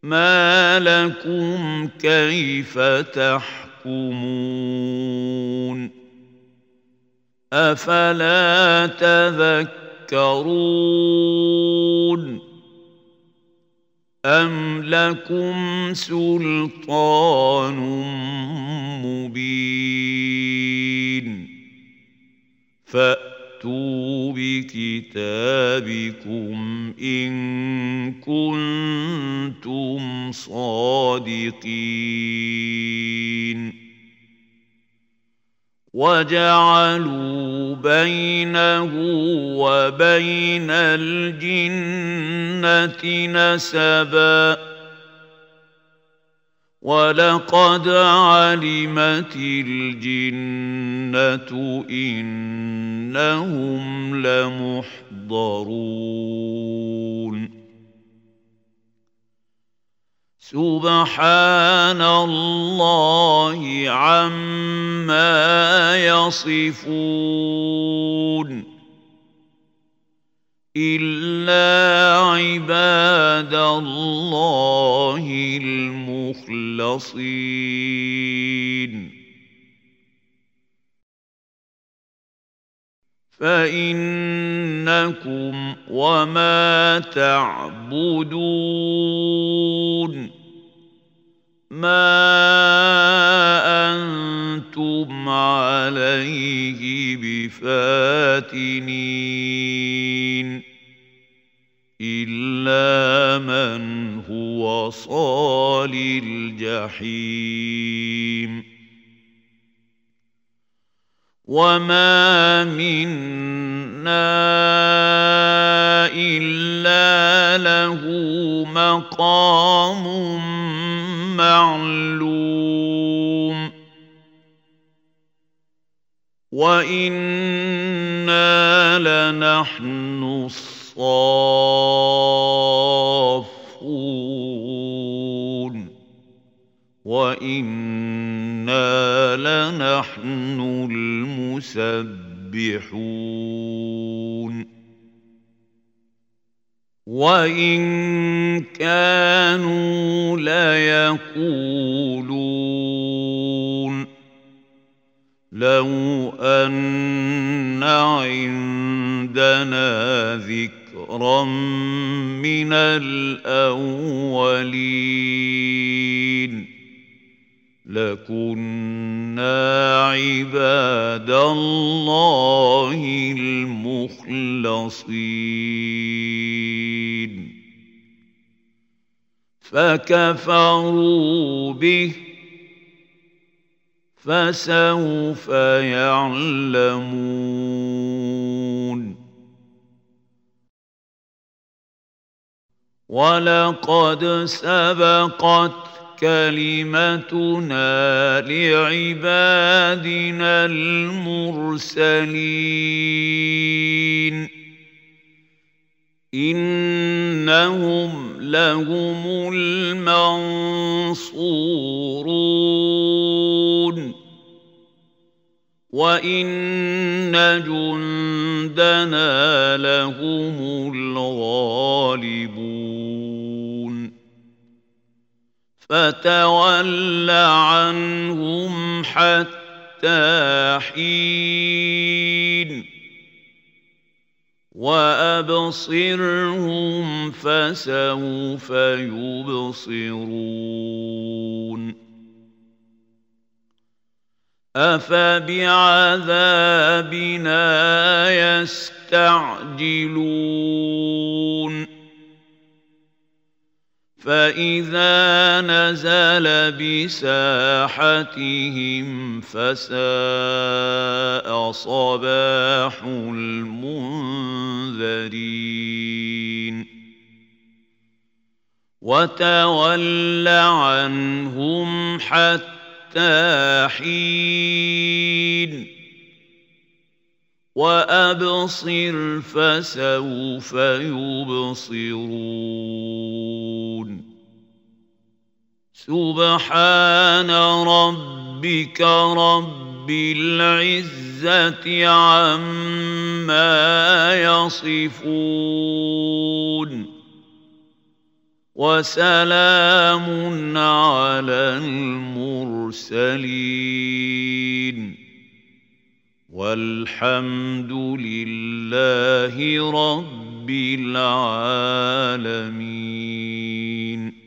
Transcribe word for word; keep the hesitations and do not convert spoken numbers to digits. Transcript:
ما لكم كيف تحكمون أفلا تذكرون أم لكم سلطان مبين فأتوا بكتابكم إن كنتم صادقين وجعلوا بينه وبين الجنة نسبا ولقد علمت الجنة إنهم لمحضرون سبحان الله عما يصفون إلا عباد الله المخلصين فإنكم وما تعبدون ما أنتم عليه بفاتنين إلا من هو صال الجحيم وما منا إلا له مقام معلوم وإنا لنحن الصافون وإنا لنحن المسبحون وإن كانوا ليقولون لو أن عندنا ذكرا من الأولين لكنا عباد الله المخلصين فكفروا به فسوف يعلمون ولقد سبقت كلمتنا لعبادنا المرسلين إنهم لهم المنصورون وإن جندنا لهم الغالبون فتول عنهم حتى حين وأبصرهم فسوف يبصرون أفبعذابنا يستعجلون فإذا نزل بساحتهم فساء صباح المنذرين وتول عنهم حتى حين وأبصر فسوف يبصرون سبحان ربك رب العزة عما يصفون وسلام على المرسلين والحمد لله رب العالمين.